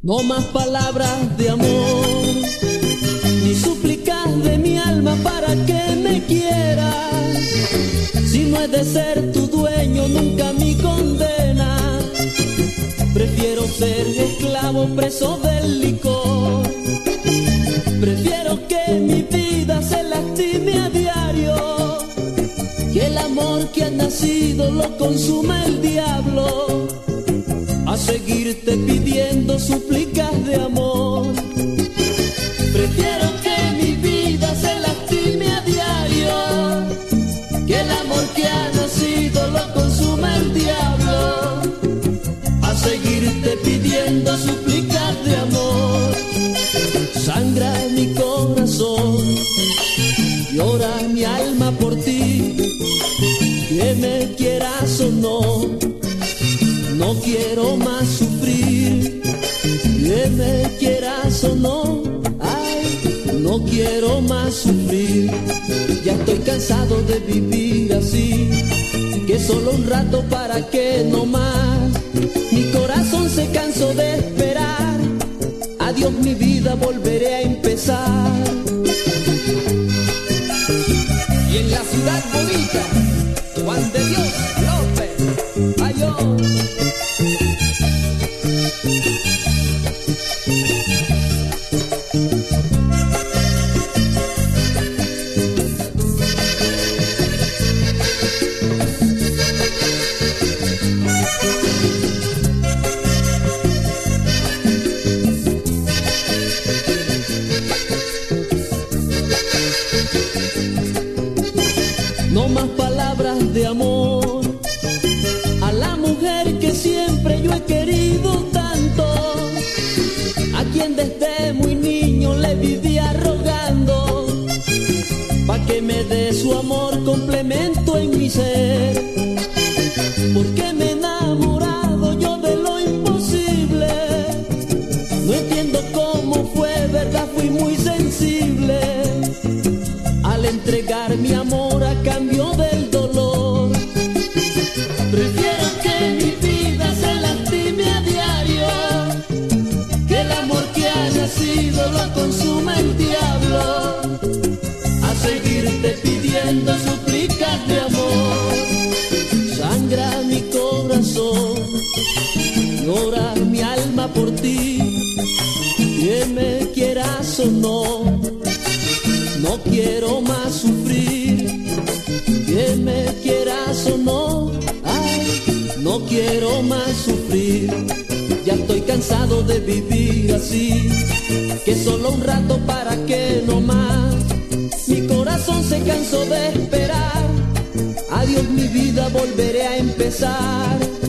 No más palabras de amor, ni súplicas de mi alma para que me quieras. Si no es de ser tu dueño, nunca mi condena. Prefiero ser esclavo preso del licor. Prefiero que mi vida se lastime a diario, que el amor que ha nacido lo consuma el diablo, a seguirte pidiendo súplicas de amor. Prefiero que mi vida se lastime a diario, que el amor que ha nacido lo consuma el diablo, a seguirte pidiendo súplicas de amor. Sangra mi corazón, llora mi alma por ti, que me quieras o no. No quiero más sufrir, que me quieras o no. Ay, no quiero más sufrir. Ya estoy cansado de vivir así, que solo un rato para que no más. Mi corazón se cansó de esperar. Adiós mi vida, volveré a empezar. Y en la ciudad bonita, Juan de Dios López, Ayó. No más palabras de amor a la mujer que siempre yo he querido tanto, a quien desde muy niño le vivía rogando, pa' que me dé su amor complemento en mi ser. Porque me he enamorado yo de lo imposible. No entiendo cómo fue, verdad, fui muy sensible al entregar mi amor a cambio del dolor. Prefiero que mi vida se lastime a diario, que el amor que ha nacido lo consuma el diablo, a seguirte pidiendo súplicas de amor. Sangra mi corazón, llora mi alma por ti, que me quieras o no. No quiero más sufrir, que me quieras o no. Ay, no quiero más sufrir. Ya estoy cansado de vivir así, que solo un rato para que no más. Mi corazón se cansó de esperar. Adiós mi vida, volveré a empezar.